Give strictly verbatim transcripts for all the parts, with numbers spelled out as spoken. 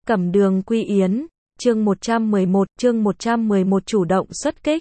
Cẩm Đường Quy Yến, chương một trăm mười một, chương một trăm mười một chủ động xuất kích.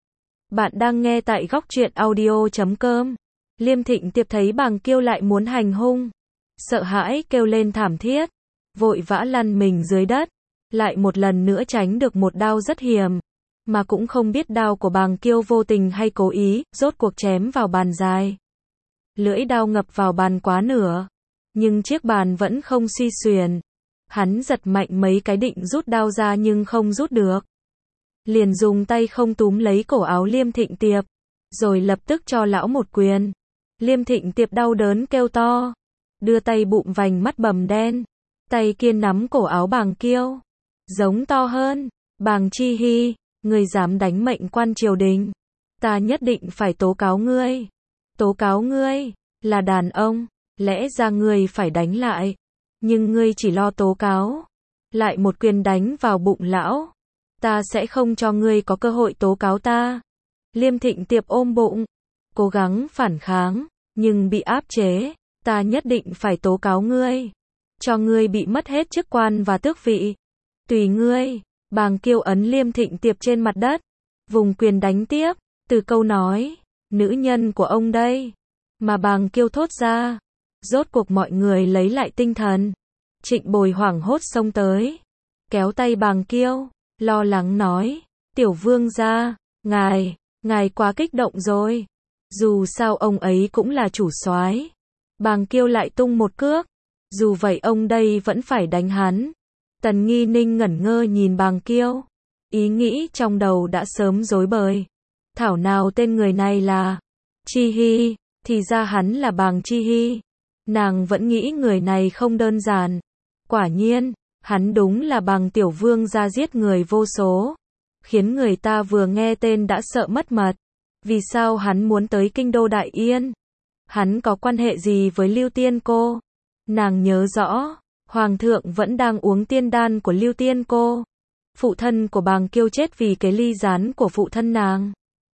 Bạn đang nghe tại góc truyện audio chấm com. Liêm Thịnh Tiệp thấy Bàng Kiêu lại muốn hành hung, sợ hãi kêu lên thảm thiết, vội vã lăn mình dưới đất, lại một lần nữa tránh được một đao rất hiểm, mà cũng không biết đao của Bàng Kiêu vô tình hay cố ý, rốt cuộc chém vào bàn dài. Lưỡi đao ngập vào bàn quá nửa, nhưng chiếc bàn vẫn không suy xuyển. Hắn giật mạnh mấy cái định rút đao ra nhưng không rút được. Liền dùng tay không túm lấy cổ áo Liêm Thịnh Tiệp, rồi lập tức cho lão một quyền. Liêm Thịnh Tiệp đau đớn kêu to, đưa tay bụm vành mắt bầm đen, tay kia nắm cổ áo Bàng Kiêu, giống to hơn, Bàng Chi Hy, ngươi dám đánh mệnh quan triều đình, ta nhất định phải tố cáo ngươi, tố cáo ngươi, là đàn ông, lẽ ra ngươi phải đánh lại. Nhưng ngươi chỉ lo tố cáo, lại một quyền đánh vào bụng lão, ta sẽ không cho ngươi có cơ hội tố cáo ta. Liêm Thịnh Tiệp ôm bụng, cố gắng phản kháng, nhưng bị áp chế, ta nhất định phải tố cáo ngươi, cho ngươi bị mất hết chức quan và tước vị. Tùy ngươi. Bàng Kiêu ấn Liêm Thịnh Tiệp trên mặt đất, vùng quyền đánh tiếp, từ câu nói, nữ nhân của ông đây, mà Bàng Kiêu thốt ra. Rốt cuộc mọi người lấy lại tinh thần. Trịnh Bồi hoảng hốt xông tới, kéo tay Bàng Kiêu, lo lắng nói, tiểu vương gia, ngài, ngài quá kích động rồi. Dù sao ông ấy cũng là chủ soái. Bàng Kiêu lại tung một cước, dù vậy ông đây vẫn phải đánh hắn. Tần Nghi Ninh ngẩn ngơ nhìn Bàng Kiêu, ý nghĩ trong đầu đã sớm rối bời. Thảo nào tên người này là Chi Hy, thì ra hắn là Bàng Chi Hy. Nàng vẫn nghĩ người này không đơn giản. Quả nhiên, hắn đúng là Bàng tiểu vương gia giết người vô số, khiến người ta vừa nghe tên đã sợ mất mật. Vì sao hắn muốn tới kinh đô Đại Yên? Hắn có quan hệ gì với Lưu Tiên Cô? Nàng nhớ rõ, Hoàng thượng vẫn đang uống tiên đan của Lưu Tiên Cô. Phụ thân của Bàng Kiêu chết vì cái ly gián của phụ thân nàng.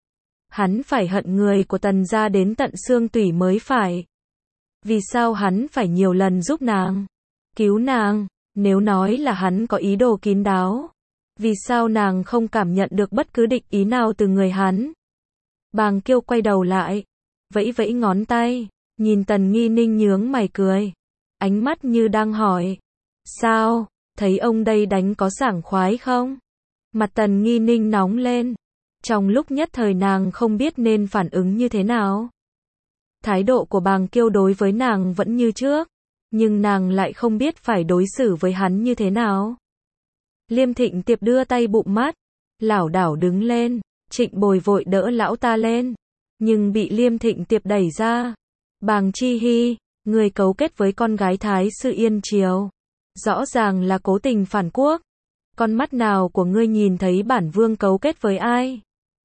Hắn phải hận người của Tần gia đến tận xương tủy mới phải. Vì sao hắn phải nhiều lần giúp nàng, cứu nàng? Nếu nói là hắn có ý đồ kín đáo, vì sao nàng không cảm nhận được bất cứ địch ý nào từ người hắn? Bàng Kiêu quay đầu lại, vẫy vẫy ngón tay, nhìn Tần Nghi Ninh nhướng mày cười, ánh mắt như đang hỏi, sao, thấy ông đây đánh có sảng khoái không? Mặt Tần Nghi Ninh nóng lên, trong lúc nhất thời nàng không biết nên phản ứng như thế nào. Thái độ của Bàng Kiêu đối với nàng vẫn như trước, nhưng nàng lại không biết phải đối xử với hắn như thế nào. Liêm Thịnh Tiệp đưa tay bụm mắt, lảo đảo đứng lên, Trịnh Bồi vội đỡ lão ta lên, nhưng bị Liêm Thịnh Tiệp đẩy ra. Bàng Chi Hy, người cấu kết với con gái Thái sư Yên Triều, rõ ràng là cố tình phản quốc. Con mắt nào của ngươi nhìn thấy bản vương cấu kết với ai?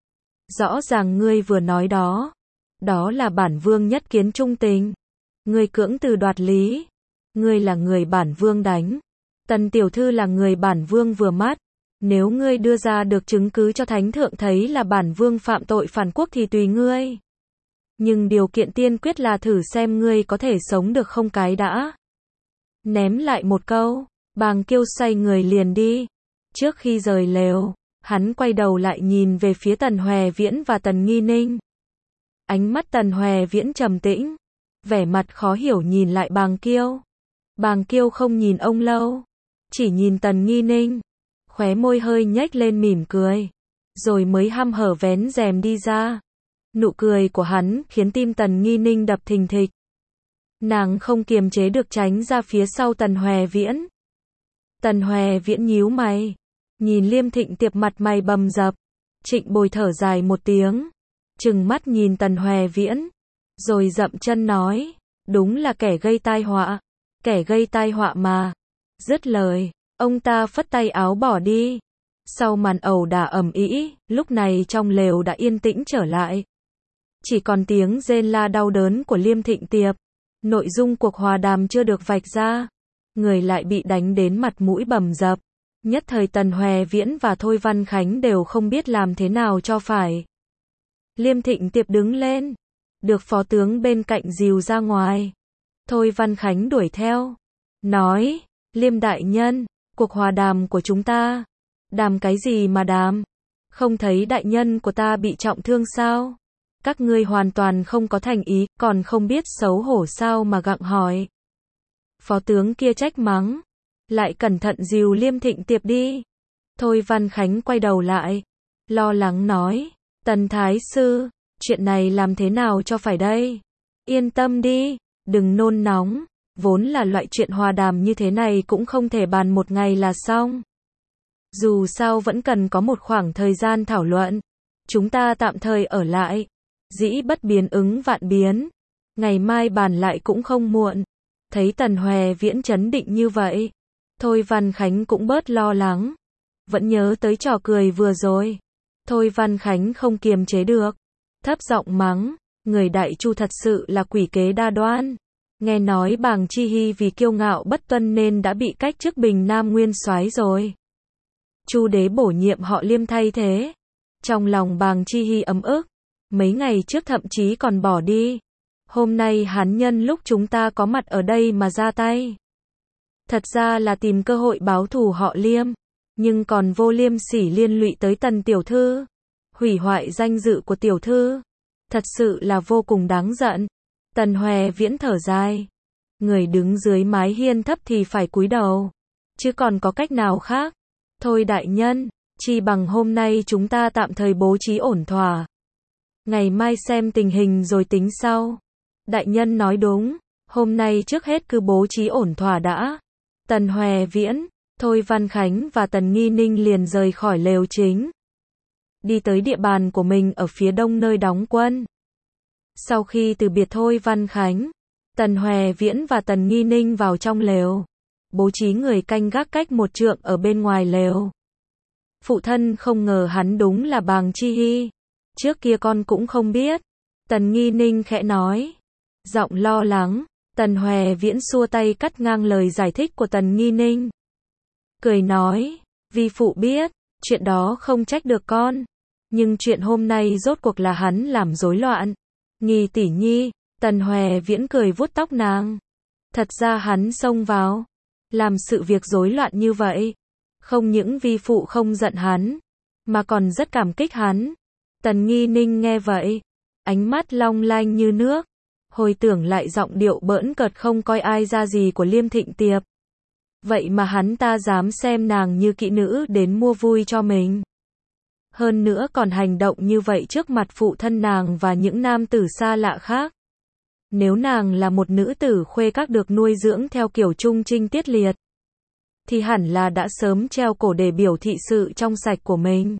Rõ ràng ngươi vừa nói đó. Đó là bản vương nhất kiến trung tình. Ngươi cưỡng từ đoạt lý. Ngươi là người bản vương đánh. Tần tiểu thư là người bản vương vừa mắt. Nếu ngươi đưa ra được chứng cứ cho thánh thượng thấy là bản vương phạm tội phản quốc thì tùy ngươi. Nhưng điều kiện tiên quyết là thử xem ngươi có thể sống được không cái đã. Ném lại một câu, Bàng Kiêu xoay người liền đi. Trước khi rời lều, hắn quay đầu lại nhìn về phía Tần Hòe Viễn và Tần Nghi Ninh. Ánh mắt Tần Hòe Viễn trầm tĩnh, vẻ mặt khó hiểu nhìn lại Bàng Kiêu. Bàng Kiêu không nhìn ông lâu, chỉ nhìn Tần Nghi Ninh, khóe môi hơi nhếch lên mỉm cười, rồi mới hăm hở vén rèm đi ra. Nụ cười của hắn khiến tim Tần Nghi Ninh đập thình thịch. Nàng không kiềm chế được tránh ra phía sau Tần Hòe Viễn. Tần Hòe Viễn nhíu mày, nhìn Liêm Thịnh Tiệp mặt mày bầm dập. Trịnh Bồi thở dài một tiếng, trừng mắt nhìn Tần Hòe Viễn, rồi dậm chân nói, đúng là kẻ gây tai họa, kẻ gây tai họa mà. Dứt lời, ông ta phất tay áo bỏ đi. Sau màn ẩu đả ầm ĩ, lúc này trong lều đã yên tĩnh trở lại. Chỉ còn tiếng rên la đau đớn của Liêm Thịnh Tiệp. Nội dung cuộc hòa đàm chưa được vạch ra, người lại bị đánh đến mặt mũi bầm dập. Nhất thời Tần Hòe Viễn và Thôi Văn Khánh đều không biết làm thế nào cho phải. Liêm Thịnh Tiệp đứng lên, được phó tướng bên cạnh dìu ra ngoài. Thôi Văn Khánh đuổi theo, nói, Liêm đại nhân, Cuộc hòa đàm của chúng ta. Đàm cái gì mà đàm? Không thấy đại nhân của ta bị trọng thương sao? Các ngươi hoàn toàn không có thành ý, còn không biết xấu hổ sao mà gặng hỏi. Phó tướng kia trách mắng. Lại cẩn thận dìu Liêm Thịnh Tiệp đi. Thôi Văn Khánh quay đầu lại. Lo lắng nói. Tần Thái Sư, chuyện này làm thế nào cho phải đây? Yên tâm đi, đừng nôn nóng. Vốn là loại chuyện hòa đàm như thế này cũng không thể bàn một ngày là xong. Dù sao vẫn cần có một khoảng thời gian thảo luận. Chúng ta tạm thời ở lại. Dĩ bất biến ứng vạn biến. Ngày mai bàn lại cũng không muộn. Thấy Tần Hoè Viễn trấn định như vậy. Thôi Văn Khánh cũng bớt lo lắng. Vẫn nhớ tới trò cười vừa rồi. Thôi Văn Khánh không kiềm chế được. Thấp giọng mắng. Người Đại Chu thật sự là quỷ kế đa đoan. Nghe nói Bàng Chi Hy vì kiêu ngạo bất tuân nên đã bị cách chức Bình Nam Nguyên soái rồi. Chu đế bổ nhiệm họ Liêm thay thế. Trong lòng Bàng Chi Hy ấm ức. Mấy ngày trước thậm chí còn bỏ đi. Hôm nay hắn nhân lúc chúng ta có mặt ở đây mà ra tay. Thật ra là tìm cơ hội báo thù họ Liêm. Nhưng còn vô liêm sỉ liên lụy tới Tần tiểu thư. Hủy hoại danh dự của tiểu thư. Thật sự là vô cùng đáng giận. Tần Hoè Viễn thở dài. Người đứng dưới mái hiên thấp thì phải cúi đầu. Chứ còn có cách nào khác. Thôi đại nhân, chi bằng hôm nay chúng ta tạm thời bố trí ổn thỏa. Ngày mai xem tình hình rồi tính sau. Đại nhân nói đúng, hôm nay trước hết cứ bố trí ổn thỏa đã. Tần Hoè Viễn, Thôi Văn Khánh và Tần Nghi Ninh liền rời khỏi lều chính. Đi tới địa bàn của mình ở phía đông nơi đóng quân. Sau khi từ biệt Thôi Văn Khánh, Tần Hoè Viễn và Tần Nghi Ninh vào trong lều. Bố trí người canh gác cách một trượng ở bên ngoài lều. Phụ thân không ngờ hắn đúng là Bàng Chi Hy. Trước kia con cũng không biết. Tần Nghi Ninh khẽ nói. Giọng lo lắng. Tần Hoè Viễn xua tay cắt ngang lời giải thích của Tần Nghi Ninh. Cười nói. Vi phụ biết. Chuyện đó không trách được con. Nhưng chuyện hôm nay rốt cuộc là hắn làm rối loạn. Nghi tỷ nhi. Tần Hoè Viễn cười vuốt tóc nàng. Thật ra hắn xông vào. Làm sự việc rối loạn như vậy. Không những vi phụ không giận hắn. Mà còn rất cảm kích hắn. Tần Nghi Ninh nghe vậy. Ánh mắt long lanh như nước. Hồi tưởng lại giọng điệu bỡn cợt không coi ai ra gì của Liêm Thịnh Tiệp. Vậy mà hắn ta dám xem nàng như kỹ nữ đến mua vui cho mình. Hơn nữa còn hành động như vậy trước mặt phụ thân nàng và những nam tử xa lạ khác. Nếu nàng là một nữ tử khuê các được nuôi dưỡng theo kiểu trung trinh tiết liệt, thì hẳn là đã sớm treo cổ để biểu thị sự trong sạch của mình.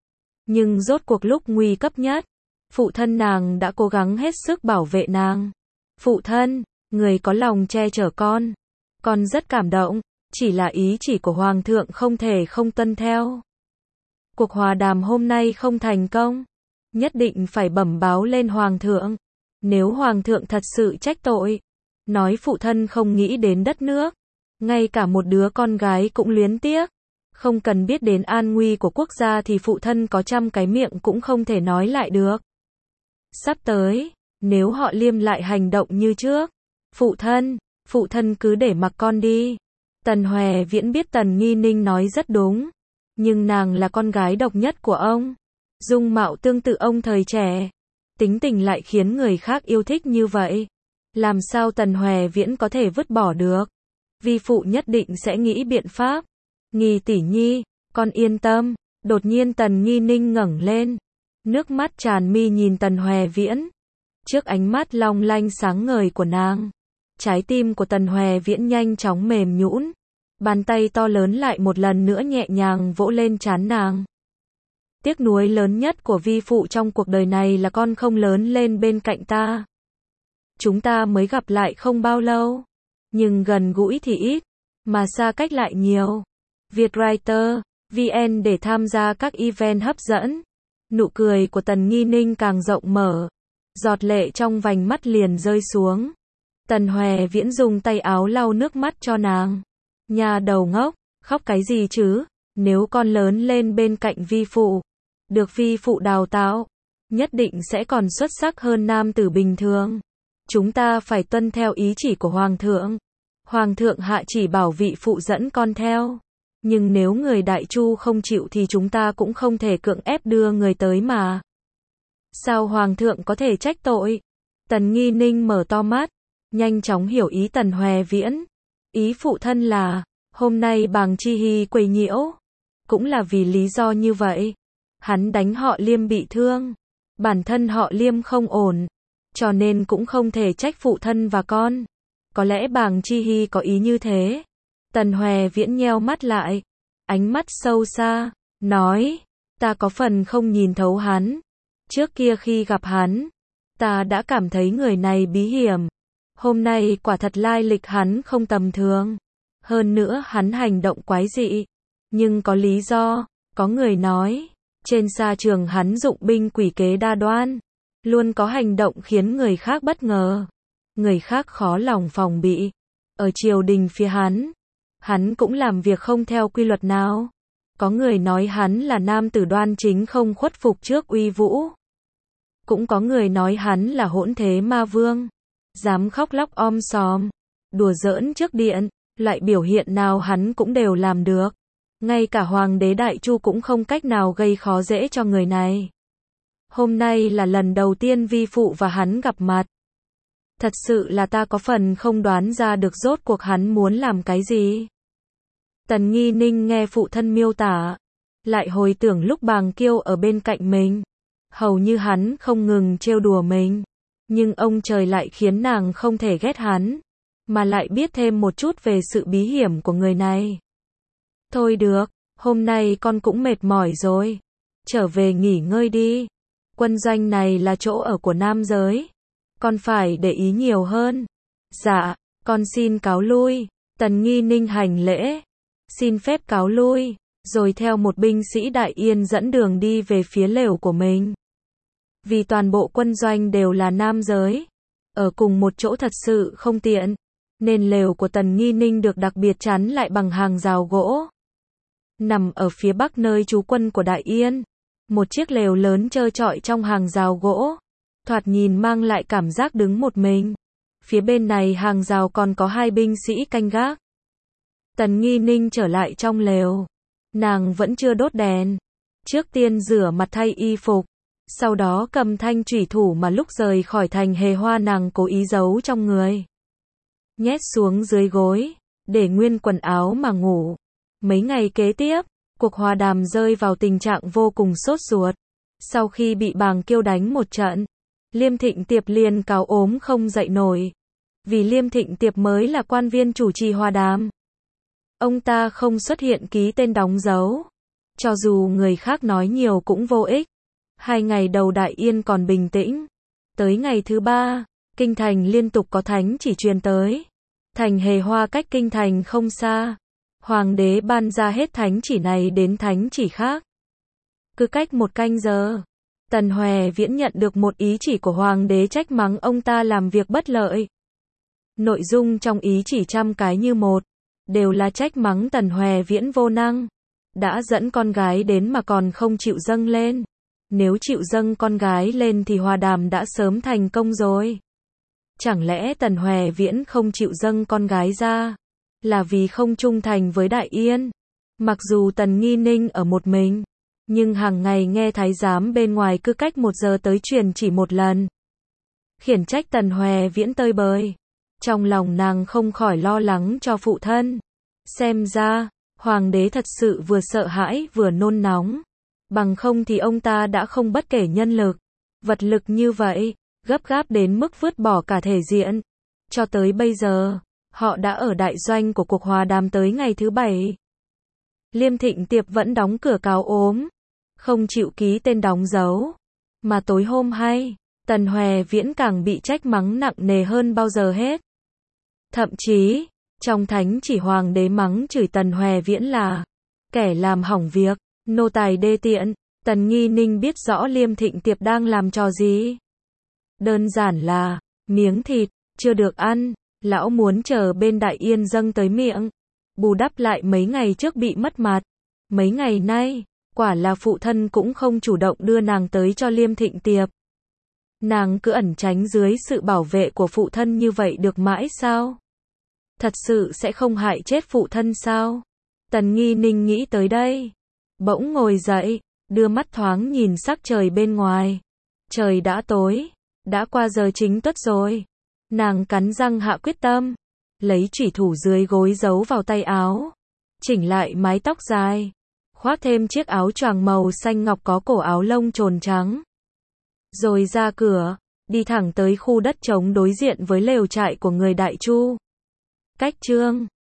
Nhưng rốt cuộc lúc nguy cấp nhất, phụ thân nàng đã cố gắng hết sức bảo vệ nàng. Phụ thân, người có lòng che chở con. Con rất cảm động, chỉ là ý chỉ của Hoàng thượng không thể không tuân theo. Cuộc hòa đàm hôm nay không thành công. Nhất định phải bẩm báo lên Hoàng thượng. Nếu Hoàng thượng thật sự trách tội, nói phụ thân không nghĩ đến đất nước, ngay cả một đứa con gái cũng luyến tiếc, không cần biết đến an nguy của quốc gia thì phụ thân có trăm cái miệng cũng không thể nói lại được. Sắp tới, nếu họ Liêm lại hành động như trước, phụ thân, phụ thân cứ để mặc con đi. Tần Hoè Viễn biết Tần Nghi Ninh nói rất đúng, nhưng nàng là con gái độc nhất của ông, dung mạo tương tự ông thời trẻ, tính tình lại khiến người khác yêu thích như vậy. Làm sao Tần Hoè Viễn có thể vứt bỏ được? Vi phụ nhất định sẽ nghĩ biện pháp. Nghi tỷ nhi, con yên tâm. Đột nhiên Tần Nghi Ninh ngẩng lên, nước mắt tràn mi nhìn Tần Hoè Viễn. Trước ánh mắt long lanh sáng ngời của nàng, trái tim của Tần Hoè Viễn nhanh chóng mềm nhũn. Bàn tay to lớn lại một lần nữa nhẹ nhàng vỗ lên trán nàng. Tiếc nuối lớn nhất của vi phụ trong cuộc đời này là con không lớn lên bên cạnh ta. Chúng ta mới gặp lại không bao lâu, nhưng gần gũi thì ít, mà xa cách lại nhiều. Vietwriter, vê en để tham gia các event hấp dẫn. Nụ cười của Tần Nghi Ninh càng rộng mở, giọt lệ trong vành mắt liền rơi xuống. Tần Hoè Viễn dùng tay áo lau nước mắt cho nàng. Nhà đầu ngốc, khóc cái gì chứ? Nếu con lớn lên bên cạnh vi phụ, được vi phụ đào tạo, nhất định sẽ còn xuất sắc hơn nam tử bình thường. Chúng ta phải tuân theo ý chỉ của Hoàng thượng. Hoàng thượng hạ chỉ bảo vị phụ dẫn con theo. Nhưng nếu người Đại Chu không chịu thì chúng ta cũng không thể cưỡng ép đưa người tới mà. Sao Hoàng thượng có thể trách tội? Tần Nghi Ninh mở to mắt, nhanh chóng hiểu ý Tần Hoè Viễn. Ý phụ thân là, hôm nay Bàng Chi Hy quấy nhiễu, cũng là vì lý do như vậy. Hắn đánh họ Liêm bị thương, bản thân họ Liêm không ổn, cho nên cũng không thể trách phụ thân và con. Có lẽ Bàng Chi Hy có ý như thế. Tần Hoè Viễn nheo mắt lại, ánh mắt sâu xa, nói, ta có phần không nhìn thấu hắn. Trước kia khi gặp hắn, ta đã cảm thấy người này bí hiểm. Hôm nay quả thật lai lịch hắn không tầm thường. Hơn nữa hắn hành động quái dị. Nhưng có lý do, có người nói, trên sa trường hắn dụng binh quỷ kế đa đoan. Luôn có hành động khiến người khác bất ngờ. Người khác khó lòng phòng bị. Ở triều đình phía hắn, hắn cũng làm việc không theo quy luật nào. Có người nói hắn là nam tử đoan chính không khuất phục trước uy vũ. Cũng có người nói hắn là hỗn thế ma vương, dám khóc lóc om sòm, đùa giỡn trước điện, loại biểu hiện nào hắn cũng đều làm được. Ngay cả Hoàng đế Đại Chu cũng không cách nào gây khó dễ cho người này. Hôm nay là lần đầu tiên vi phụ và hắn gặp mặt. Thật sự là ta có phần không đoán ra được rốt cuộc hắn muốn làm cái gì. Tần Nghi Ninh nghe phụ thân miêu tả, lại hồi tưởng lúc Bàng Kiêu ở bên cạnh mình. Hầu như hắn không ngừng trêu đùa mình. Nhưng ông trời lại khiến nàng không thể ghét hắn, mà lại biết thêm một chút về sự bí hiểm của người này. Thôi được, hôm nay con cũng mệt mỏi rồi. Trở về nghỉ ngơi đi. Quân doanh này là chỗ ở của nam giới. Con phải để ý nhiều hơn. Dạ, con xin cáo lui. Tần Nghi Ninh hành lễ. Xin phép cáo lui. Rồi theo một binh sĩ Đại Yên dẫn đường đi về phía lều của mình. Vì toàn bộ quân doanh đều là nam giới, ở cùng một chỗ thật sự không tiện, nên lều của Tần Nghi Ninh được đặc biệt chắn lại bằng hàng rào gỗ. Nằm ở phía bắc nơi trú quân của Đại Yên, một chiếc lều lớn trơ trọi trong hàng rào gỗ, thoạt nhìn mang lại cảm giác đứng một mình. Phía bên này hàng rào còn có hai binh sĩ canh gác. Tần Nghi Ninh trở lại trong lều, nàng vẫn chưa đốt đèn, trước tiên rửa mặt thay y phục. Sau đó cầm thanh chủy thủ mà lúc rời khỏi thành Hề Hoa nàng cố ý giấu trong người. Nhét xuống dưới gối, để nguyên quần áo mà ngủ. Mấy ngày kế tiếp, cuộc hòa đàm rơi vào tình trạng vô cùng sốt ruột. Sau khi bị Bàng Kiêu đánh một trận, Liêm Thịnh Tiệp liền cáo ốm không dậy nổi. Vì Liêm Thịnh Tiệp mới là quan viên chủ trì hòa đàm. Ông ta không xuất hiện ký tên đóng dấu. Cho dù người khác nói nhiều cũng vô ích. Hai ngày đầu Đại Yên còn bình tĩnh. Tới ngày thứ ba, kinh thành liên tục có thánh chỉ truyền tới. Thành Hề Hoa cách kinh thành không xa. Hoàng đế ban ra hết thánh chỉ này đến thánh chỉ khác. Cứ cách một canh giờ, Tần Hoè Viễn nhận được một ý chỉ của Hoàng đế trách mắng ông ta làm việc bất lợi. Nội dung trong ý chỉ trăm cái như một, đều là trách mắng Tần Hoè Viễn vô năng. Đã dẫn con gái đến mà còn không chịu dâng lên. Nếu chịu dâng con gái lên thì hòa đàm đã sớm thành công rồi. Chẳng lẽ Tần Hoè Viễn không chịu dâng con gái ra, là vì không trung thành với Đại Yên? Mặc dù Tần Nghi Ninh ở một mình, nhưng hàng ngày nghe thái giám bên ngoài cứ cách một giờ tới truyền chỉ một lần. Khiển trách Tần Hoè Viễn tơi bời. Trong lòng nàng không khỏi lo lắng cho phụ thân. Xem ra, Hoàng đế thật sự vừa sợ hãi vừa nôn nóng. Bằng không thì ông ta đã không bất kể nhân lực, vật lực như vậy, gấp gáp đến mức vứt bỏ cả thể diện. Cho tới bây giờ, họ đã ở đại doanh của cuộc hòa đàm tới ngày thứ bảy. Liêm Thịnh Tiệp vẫn đóng cửa cáo ốm, không chịu ký tên đóng dấu. Mà tối hôm hay, Tần Hoè Viễn càng bị trách mắng nặng nề hơn bao giờ hết. Thậm chí, trong thánh chỉ Hoàng đế mắng chửi Tần Hoè Viễn là kẻ làm hỏng việc, nô tài đê tiện. Tần Nghi Ninh biết rõ Liêm Thịnh Tiệp đang làm trò gì. Đơn giản là miếng thịt chưa được ăn, lão muốn chờ bên Đại Yên dâng tới miệng, bù đắp lại mấy ngày trước bị mất mặt. Mấy ngày nay, quả là phụ thân cũng không chủ động đưa nàng tới cho Liêm Thịnh Tiệp. Nàng cứ ẩn tránh dưới sự bảo vệ của phụ thân như vậy được mãi sao? Thật sự sẽ không hại chết phụ thân sao? Tần Nghi Ninh nghĩ tới đây, bỗng ngồi dậy, đưa mắt thoáng nhìn sắc trời bên ngoài. Trời đã tối, đã qua giờ chính tuất rồi. Nàng cắn răng hạ quyết tâm, lấy chủy thủ dưới gối giấu vào tay áo, chỉnh lại mái tóc dài, khoác thêm chiếc áo choàng màu xanh ngọc có cổ áo lông trồn trắng. Rồi ra cửa, đi thẳng tới khu đất trống đối diện với lều trại của người Đại Chu. Cách chương